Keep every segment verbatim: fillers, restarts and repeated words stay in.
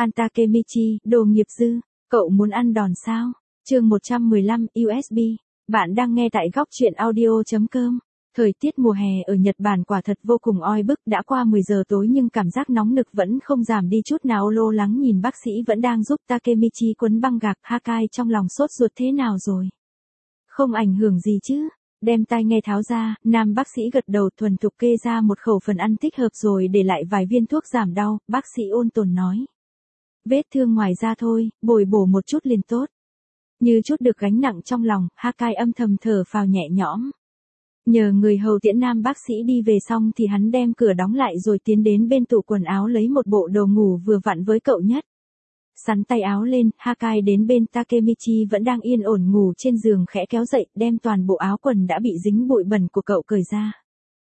An Takemichi, đồ nghiệp dư, cậu muốn ăn đòn sao? Chương một trăm mười lăm u ét bê. Bạn đang nghe tại góc truyện audio chấm com. Thời tiết mùa hè ở Nhật Bản quả thật vô cùng oi bức, đã qua mười giờ tối nhưng cảm giác nóng nực vẫn không giảm đi chút nào. Lo lắng nhìn bác sĩ vẫn đang giúp Takemichi quấn băng gạc. Hakai trong lòng sốt ruột, thế nào rồi? Không ảnh hưởng gì chứ? Đem tai nghe tháo ra, nam bác sĩ gật đầu thuần thục kê ra một khẩu phần ăn thích hợp rồi để lại vài viên thuốc giảm đau. Bác sĩ ôn tồn nói. Vết thương ngoài da thôi, bồi bổ một chút liền tốt. Như chút được gánh nặng trong lòng, Hakai âm thầm thở phào nhẹ nhõm. Nhờ người hầu tiễn nam bác sĩ đi về xong thì hắn đem cửa đóng lại rồi tiến đến bên tủ quần áo lấy một bộ đồ ngủ vừa vặn với cậu nhất. Sắn tay áo lên, Hakai đến bên Takemichi vẫn đang yên ổn ngủ trên giường, khẽ kéo dậy, đem toàn bộ áo quần đã bị dính bụi bẩn của cậu cởi ra.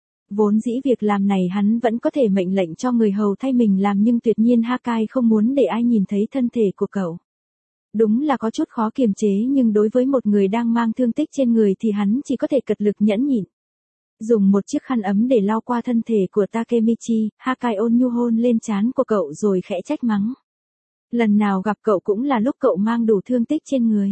Vốn dĩ việc làm này hắn vẫn có thể mệnh lệnh cho người hầu thay mình làm, nhưng tuyệt nhiên Hakai không muốn để ai nhìn thấy thân thể của cậu. Đúng là có chút khó kiềm chế, nhưng đối với một người đang mang thương tích trên người thì hắn chỉ có thể cật lực nhẫn nhịn. Dùng một chiếc khăn ấm để lau qua thân thể của Takemichi, Hakai ôn nhu hôn lên trán của cậu rồi khẽ trách mắng. Lần nào gặp cậu cũng là lúc cậu mang đủ thương tích trên người.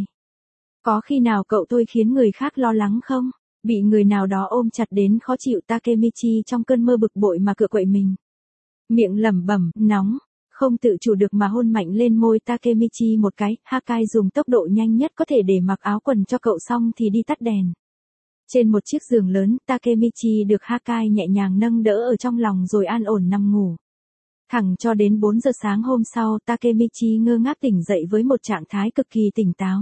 Có khi nào cậu tôi khiến người khác lo lắng không? Bị người nào đó ôm chặt đến khó chịu, Takemichi trong cơn mơ bực bội mà cựa quậy mình. Miệng lẩm bẩm, nóng, không tự chủ được mà hôn mạnh lên môi Takemichi một cái. Hakai dùng tốc độ nhanh nhất có thể để mặc áo quần cho cậu xong thì đi tắt đèn. Trên một chiếc giường lớn, Takemichi được Hakai nhẹ nhàng nâng đỡ ở trong lòng rồi an ổn nằm ngủ. Thẳng cho đến bốn giờ sáng hôm sau, Takemichi ngơ ngác tỉnh dậy với một trạng thái cực kỳ tỉnh táo.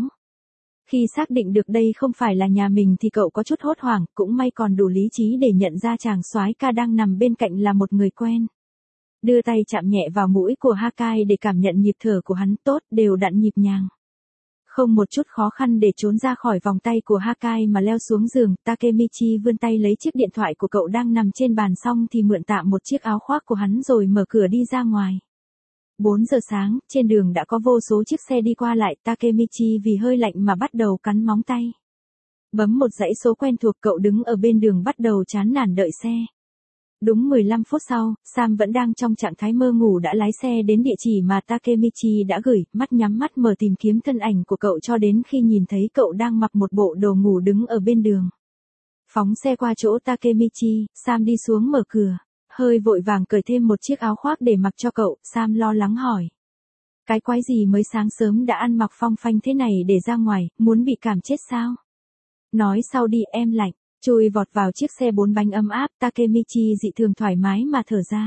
Khi xác định được đây không phải là nhà mình thì cậu có chút hốt hoảng, cũng may còn đủ lý trí để nhận ra chàng soái ca đang nằm bên cạnh là một người quen. Đưa tay chạm nhẹ vào mũi của Hakai để cảm nhận nhịp thở của hắn, tốt, đều đặn nhịp nhàng. Không một chút khó khăn để trốn ra khỏi vòng tay của Hakai mà leo xuống giường, Takemichi vươn tay lấy chiếc điện thoại của cậu đang nằm trên bàn xong thì mượn tạm một chiếc áo khoác của hắn rồi mở cửa đi ra ngoài. bốn giờ sáng, trên đường đã có vô số chiếc xe đi qua lại, Takemichi vì hơi lạnh mà bắt đầu cắn móng tay. Bấm một dãy số quen thuộc, cậu đứng ở bên đường bắt đầu chán nản đợi xe. Đúng mười lăm phút sau, Sam vẫn đang trong trạng thái mơ ngủ đã lái xe đến địa chỉ mà Takemichi đã gửi, mắt nhắm mắt mở tìm kiếm thân ảnh của cậu cho đến khi nhìn thấy cậu đang mặc một bộ đồ ngủ đứng ở bên đường. Phóng xe qua chỗ Takemichi, Sam đi xuống mở cửa, hơi vội vàng cởi thêm một chiếc áo khoác để mặc cho cậu. Sam lo lắng hỏi. Cái quái gì mới sáng sớm đã ăn mặc phong phanh thế này để ra ngoài, muốn bị cảm chết sao? Nói sau đi, em lạnh. Chui vọt vào chiếc xe bốn bánh ấm áp, Takemichi dị thường thoải mái mà thở ra.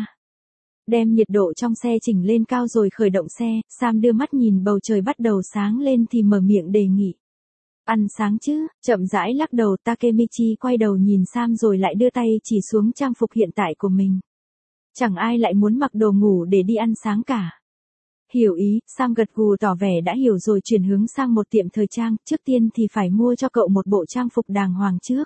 Đem nhiệt độ trong xe chỉnh lên cao rồi khởi động xe, Sam đưa mắt nhìn bầu trời bắt đầu sáng lên thì mở miệng đề nghị. Ăn sáng chứ? Chậm rãi lắc đầu, Takemichi quay đầu nhìn Sam rồi lại đưa tay chỉ xuống trang phục hiện tại của mình. Chẳng ai lại muốn mặc đồ ngủ để đi ăn sáng cả. Hiểu ý, Sam gật gù tỏ vẻ đã hiểu rồi chuyển hướng sang một tiệm thời trang, trước tiên thì phải mua cho cậu một bộ trang phục đàng hoàng trước.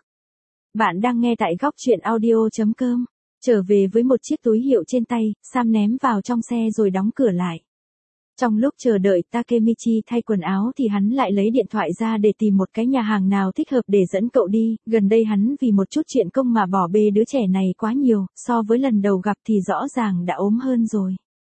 Bạn đang nghe tại góc truyện audio chấm com. Trở về với một chiếc túi hiệu trên tay, Sam ném vào trong xe rồi đóng cửa lại. Trong lúc chờ đợi Takemichi thay quần áo thì hắn lại lấy điện thoại ra để tìm một cái nhà hàng nào thích hợp để dẫn cậu đi. Gần đây hắn vì một chút chuyện công mà bỏ bê đứa trẻ này quá nhiều, so với lần đầu gặp thì rõ ràng đã ốm hơn rồi.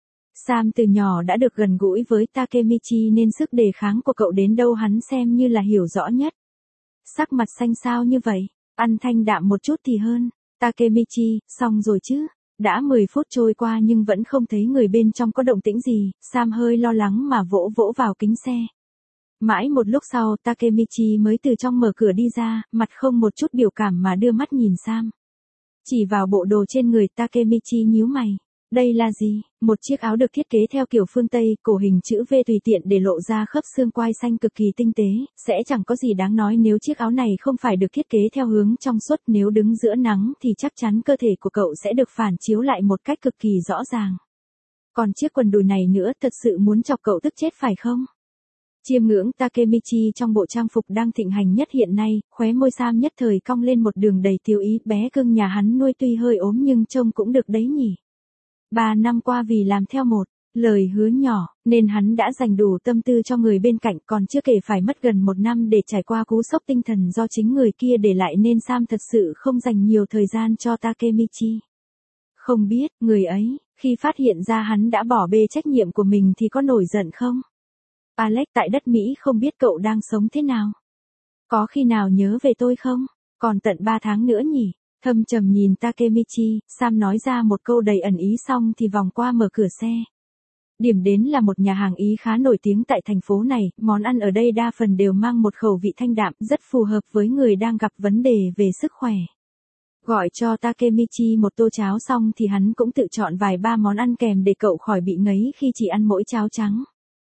Sam từ nhỏ đã được gần gũi với Takemichi nên sức đề kháng của cậu đến đâu hắn xem như là hiểu rõ nhất. Sắc mặt xanh xao như vậy. Ăn thanh đạm một chút thì hơn. Takemichi, xong rồi chứ? Đã mười phút trôi qua nhưng vẫn không thấy người bên trong có động tĩnh gì, Sam hơi lo lắng mà vỗ vỗ vào kính xe. Mãi một lúc sau, Takemichi mới từ trong mở cửa đi ra, mặt không một chút biểu cảm mà đưa mắt nhìn Sam. Chỉ vào bộ đồ trên người, Takemichi nhíu mày. Đây là gì? Một chiếc áo được thiết kế theo kiểu phương Tây, cổ hình chữ V tùy tiện để lộ ra khớp xương quai xanh cực kỳ tinh tế, sẽ chẳng có gì đáng nói nếu chiếc áo này không phải được thiết kế theo hướng trong suốt, nếu đứng giữa nắng thì chắc chắn cơ thể của cậu sẽ được phản chiếu lại một cách cực kỳ rõ ràng. Còn chiếc quần đùi này nữa thật sự muốn chọc cậu tức chết phải không? Chiêm ngưỡng Takemichi trong bộ trang phục đang thịnh hành nhất hiện nay, khóe môi Sam nhất thời cong lên một đường đầy tiêu ý, bé cưng nhà hắn nuôi tuy hơi ốm nhưng trông cũng được đấy nhỉ. Ba năm qua vì làm theo một lời hứa nhỏ, nên hắn đã dành đủ tâm tư cho người bên cạnh, còn chưa kể phải mất gần một năm để trải qua cú sốc tinh thần do chính người kia để lại, nên Sam thật sự không dành nhiều thời gian cho Takemichi. Không biết, người ấy, Khi phát hiện ra hắn đã bỏ bê trách nhiệm của mình thì có nổi giận không? Alex tại đất Mỹ không biết cậu đang sống thế nào. Có khi nào nhớ về tôi không? Còn tận ba tháng nữa nhỉ? Thâm trầm nhìn Takemichi, Sam nói ra một câu đầy ẩn ý xong thì vòng qua mở cửa xe. Điểm đến là một nhà hàng Ý khá nổi tiếng tại thành phố này, món ăn ở đây đa phần đều mang một khẩu vị thanh đạm, rất phù hợp với người đang gặp vấn đề về sức khỏe. Gọi cho Takemichi một tô cháo xong thì hắn cũng tự chọn vài ba món ăn kèm để cậu khỏi bị ngấy khi chỉ ăn mỗi cháo trắng.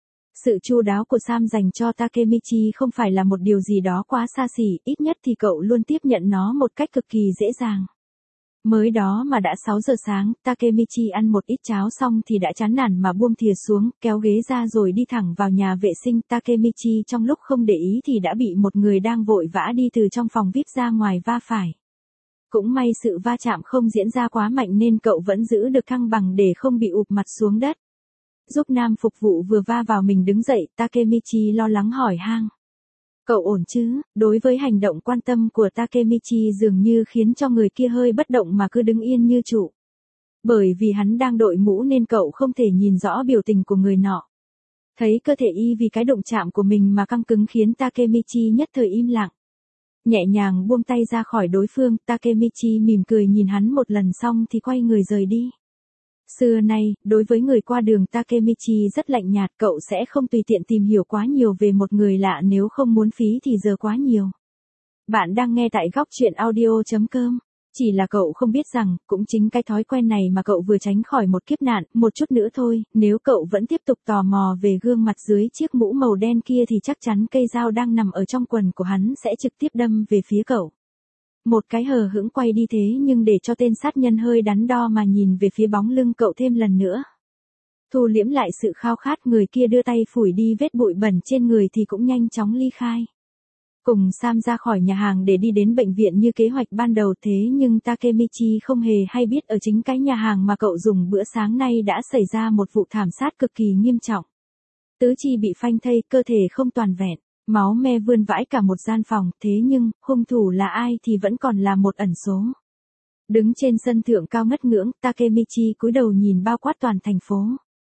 Sự chu đáo của Sam dành cho Takemichi không phải là một điều gì đó quá xa xỉ, ít nhất thì cậu luôn tiếp nhận nó một cách cực kỳ dễ dàng. Mới đó mà đã sáu giờ sáng, Takemichi ăn một ít cháo xong thì đã chán nản mà buông thìa xuống, kéo ghế ra rồi đi thẳng vào nhà vệ sinh. Takemichi trong lúc không để ý thì đã bị một người đang vội vã đi từ trong phòng vi ai pi ra ngoài va phải. Cũng may sự va chạm không diễn ra quá mạnh nên cậu vẫn giữ được thăng bằng để không bị ụp mặt xuống đất. Giúp nam phục vụ vừa va vào mình đứng dậy, Takemichi lo lắng hỏi han. Cậu ổn chứ? Đối với hành động quan tâm của Takemichi dường như khiến cho người kia hơi bất động mà cứ đứng yên như trụ. Bởi vì hắn đang đội mũ nên cậu không thể nhìn rõ biểu tình của người nọ. Thấy cơ thể y vì cái đụng chạm của mình mà căng cứng khiến Takemichi nhất thời im lặng. Nhẹ nhàng buông tay ra khỏi đối phương, Takemichi mỉm cười nhìn hắn một lần xong thì quay người rời đi. Xưa nay, đối với người qua đường Takemichi rất lạnh nhạt, cậu sẽ không tùy tiện tìm hiểu quá nhiều về một người lạ nếu không muốn phí thì giờ quá nhiều. Bạn đang nghe tại góc truyện audio chấm com. Chỉ là cậu không biết rằng, cũng chính cái thói quen này mà cậu vừa tránh khỏi một kiếp nạn, một chút nữa thôi, nếu cậu vẫn tiếp tục tò mò về gương mặt dưới chiếc mũ màu đen kia thì chắc chắn cây dao đang nằm ở trong quần của hắn sẽ trực tiếp đâm về phía cậu. Một cái hờ hững quay đi thế nhưng để cho tên sát nhân hơi đắn đo mà nhìn về phía bóng lưng cậu thêm lần nữa. Thu liễm lại sự khao khát, người kia đưa tay phủi đi vết bụi bẩn trên người thì cũng nhanh chóng ly khai. Cùng Sam ra khỏi nhà hàng để đi đến bệnh viện như kế hoạch ban đầu, thế nhưng Takemichi không hề hay biết ở chính cái nhà hàng mà cậu dùng bữa sáng nay đã xảy ra một vụ thảm sát cực kỳ nghiêm trọng. Tứ chi bị phanh thây, cơ thể không toàn vẹn, máu me vươn vãi cả một gian phòng, thế nhưng, hung thủ là ai thì vẫn còn là một ẩn số. Đứng trên sân thượng cao ngất ngưỡng, Takemichi cúi đầu nhìn bao quát toàn thành phố.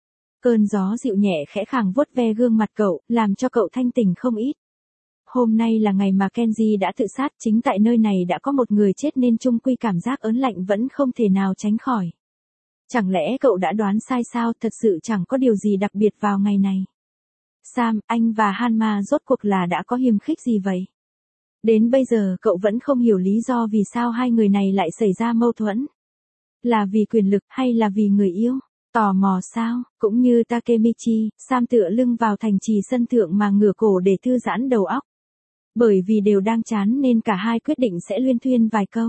Cơn gió dịu nhẹ khẽ khàng vuốt ve gương mặt cậu, làm cho cậu thanh tỉnh không ít. Hôm nay là ngày mà Kenji đã tự sát, chính tại nơi này đã có một người chết nên chung quy cảm giác ớn lạnh vẫn không thể nào tránh khỏi. Chẳng lẽ cậu đã đoán sai sao, thật sự chẳng có điều gì đặc biệt vào ngày này. Sam, anh và Hanma rốt cuộc là đã có hiềm khích gì vậy? Đến bây giờ cậu vẫn không hiểu lý do vì sao hai người này lại xảy ra mâu thuẫn. Là vì quyền lực hay là vì người yêu? Tò mò sao? Cũng như Takemichi, Sam tựa lưng vào thành trì sân thượng mà ngửa cổ để thư giãn đầu óc. Bởi vì đều đang chán nên cả hai quyết định sẽ luyên thuyên vài câu.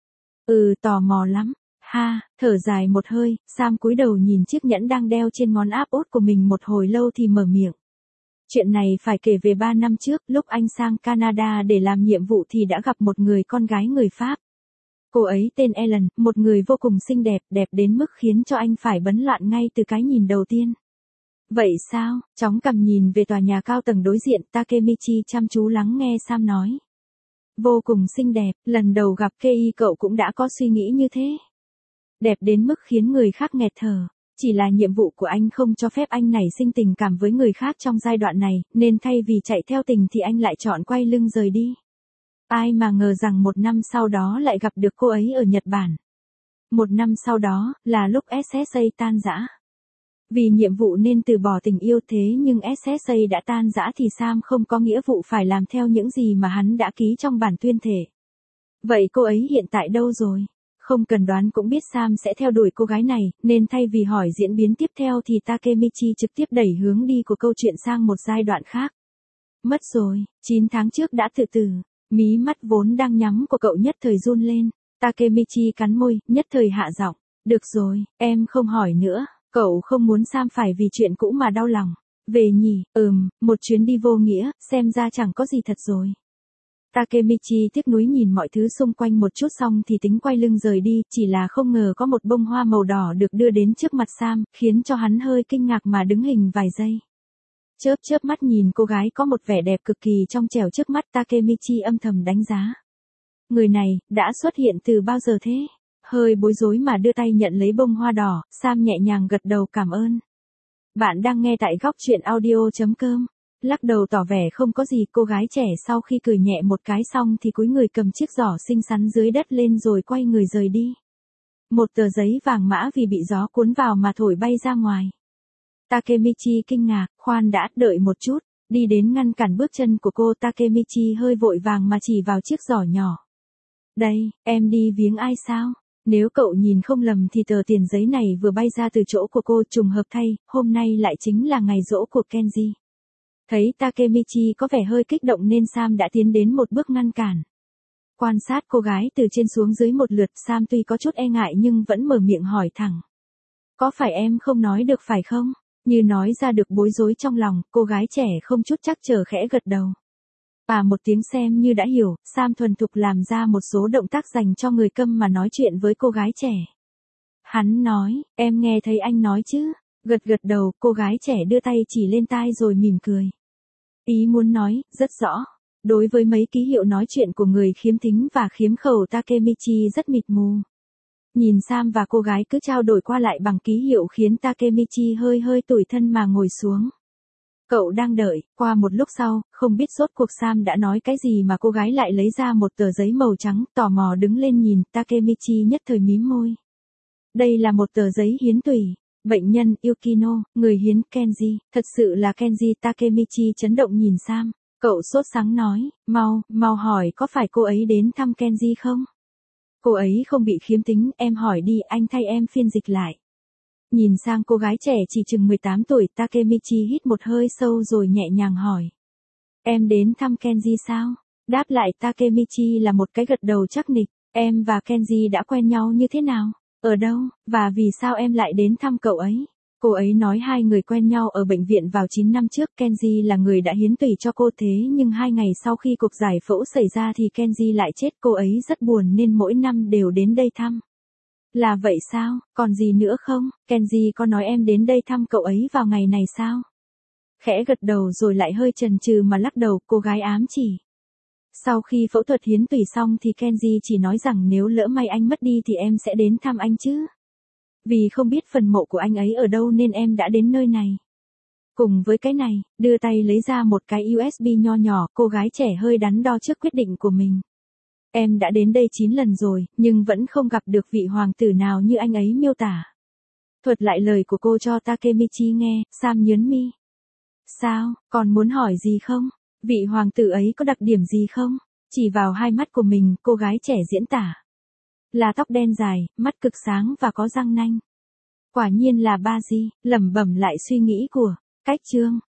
Ừ, tò mò lắm. Ha, thở dài một hơi, Sam cúi đầu nhìn chiếc nhẫn đang đeo trên ngón áp út của mình một hồi lâu thì mở miệng. Chuyện này phải kể về ba năm trước, lúc anh sang Canada để làm nhiệm vụ thì đã gặp một người con gái người Pháp. Cô ấy tên Ellen, một người vô cùng xinh đẹp, đẹp đến mức khiến cho anh phải bấn loạn ngay từ cái nhìn đầu tiên. Vậy sao? Chóng cầm nhìn về tòa nhà cao tầng đối diện, Takemichi chăm chú lắng nghe Sam nói. Vô cùng xinh đẹp, lần đầu gặp Kei cậu cũng đã có suy nghĩ như thế. Đẹp đến mức khiến người khác nghẹt thở. Chỉ là nhiệm vụ của anh không cho phép anh nảy sinh tình cảm với người khác trong giai đoạn này, nên thay vì chạy theo tình thì anh lại chọn quay lưng rời đi. Ai mà ngờ rằng một năm sau đó lại gặp được cô ấy ở Nhật Bản. Một năm sau đó, là lúc ét ét a tan rã. Vì nhiệm vụ nên từ bỏ tình yêu, thế nhưng ét ét a đã tan rã thì Sam không có nghĩa vụ phải làm theo những gì mà hắn đã ký trong bản tuyên thể. Vậy cô ấy hiện tại đâu rồi? Không cần đoán cũng biết Sam sẽ theo đuổi cô gái này, nên thay vì hỏi diễn biến tiếp theo thì Takemichi trực tiếp đẩy hướng đi của câu chuyện sang một giai đoạn khác. Mất rồi, chín tháng trước đã tự tử, mí mắt vốn đang nhắm của cậu nhất thời run lên. Takemichi cắn môi, nhất thời hạ giọng. Được rồi, em không hỏi nữa, cậu không muốn Sam phải vì chuyện cũ mà đau lòng. Về nhỉ, ừm, một chuyến đi vô nghĩa, xem ra chẳng có gì thật rồi. Takemichi tiếc nuối nhìn mọi thứ xung quanh một chút xong thì tính quay lưng rời đi, chỉ là không ngờ có một bông hoa màu đỏ được đưa đến trước mặt Sam, khiến cho hắn hơi kinh ngạc mà đứng hình vài giây. Chớp chớp mắt nhìn cô gái có một vẻ đẹp cực kỳ trong trẻo trước mắt, Takemichi âm thầm đánh giá. Người này, đã xuất hiện từ bao giờ thế? hơi bối rối mà đưa tay nhận lấy bông hoa đỏ, Sam nhẹ nhàng gật đầu cảm ơn. Bạn đang nghe tại góc chuyện audio.com. Lắc đầu tỏ vẻ không có gì, cô gái trẻ sau khi cười nhẹ một cái xong thì cúi người cầm chiếc giỏ xinh xắn dưới đất lên rồi quay người rời đi. Một tờ giấy vàng mã vì bị gió cuốn vào mà thổi bay ra ngoài. Takemichi kinh ngạc, khoan đã, đợi một chút, đi đến ngăn cản bước chân của cô. Takemichi hơi vội vàng mà chỉ vào chiếc giỏ nhỏ. Đây, em đi viếng ai sao? Nếu cậu nhìn không lầm thì tờ tiền giấy này vừa bay ra từ chỗ của cô, trùng hợp thay, hôm nay lại chính là ngày giỗ của Kenji. Thấy Takemichi có vẻ hơi kích động nên Sam đã tiến đến một bước ngăn cản. Quan sát cô gái từ trên xuống dưới một lượt, Sam tuy có chút e ngại nhưng vẫn mở miệng hỏi thẳng. Có phải em không nói được phải không? Như nói ra được bối rối trong lòng, cô gái trẻ không chút chắc chờ khẽ gật đầu. À một tiếng xem như đã hiểu, Sam thuần thục làm ra một số động tác dành cho người câm mà nói chuyện với cô gái trẻ. Hắn nói, em nghe thấy anh nói chứ? Gật gật đầu, cô gái trẻ đưa tay chỉ lên tai rồi mỉm cười. Ý muốn nói, rất rõ. Đối với mấy ký hiệu nói chuyện của người khiếm thính và khiếm khẩu, Takemichi rất mịt mù. Nhìn Sam và cô gái cứ trao đổi qua lại bằng ký hiệu khiến Takemichi hơi hơi tủi thân mà ngồi xuống. Cậu đang đợi, qua một lúc sau, không biết rốt cuộc Sam đã nói cái gì mà cô gái lại lấy ra một tờ giấy màu trắng, tò mò đứng lên nhìn. Takemichi nhất thời mím môi. Đây là một tờ giấy hiến tủy. Bệnh nhân Yukino, người hiến Kenji, thật sự là Kenji. Takemichi chấn động nhìn Sam, cậu sốt sắng nói, mau, mau hỏi có phải cô ấy đến thăm Kenji không? Cô ấy không bị khiếm thính, em hỏi đi, anh thay em phiên dịch lại. Nhìn sang cô gái trẻ chỉ chừng mười tám tuổi, Takemichi hít một hơi sâu rồi nhẹ nhàng hỏi. Em đến thăm Kenji sao? Đáp lại Takemichi là một cái gật đầu chắc nịch, em và Kenji đã quen nhau như thế nào? Ở đâu, và vì sao em lại đến thăm cậu ấy? Cô ấy nói hai người quen nhau ở bệnh viện vào chín năm trước. Kenji là người đã hiến tủy cho cô, thế nhưng hai ngày sau khi cuộc giải phẫu xảy ra thì Kenji lại chết. Cô ấy rất buồn nên mỗi năm đều đến đây thăm. Là vậy sao, còn gì nữa không? Kenji có nói em đến đây thăm cậu ấy vào ngày này sao? Khẽ gật đầu rồi lại hơi chần chừ mà lắc đầu, cô gái ám chỉ. Sau khi phẫu thuật hiến tủy xong thì Kenji chỉ nói rằng nếu lỡ may anh mất đi thì em sẽ đến thăm anh chứ. Vì không biết phần mộ của anh ấy ở đâu nên em đã đến nơi này. Cùng với cái này, đưa tay lấy ra một cái u ét bê nho nhỏ, cô gái trẻ hơi đắn đo trước quyết định của mình. Em đã đến đây chín lần rồi, nhưng vẫn không gặp được vị hoàng tử nào như anh ấy miêu tả. Thuật lại lời của cô cho Takemichi nghe, Sam nhớn mi. Sao, còn muốn hỏi gì không? Vị hoàng tử ấy có đặc điểm gì không? Chỉ vào hai mắt của mình, cô gái trẻ diễn tả. Là tóc đen dài, mắt cực sáng và có răng nanh. Quả nhiên là Baji, lẩm bẩm lại suy nghĩ của cách chương.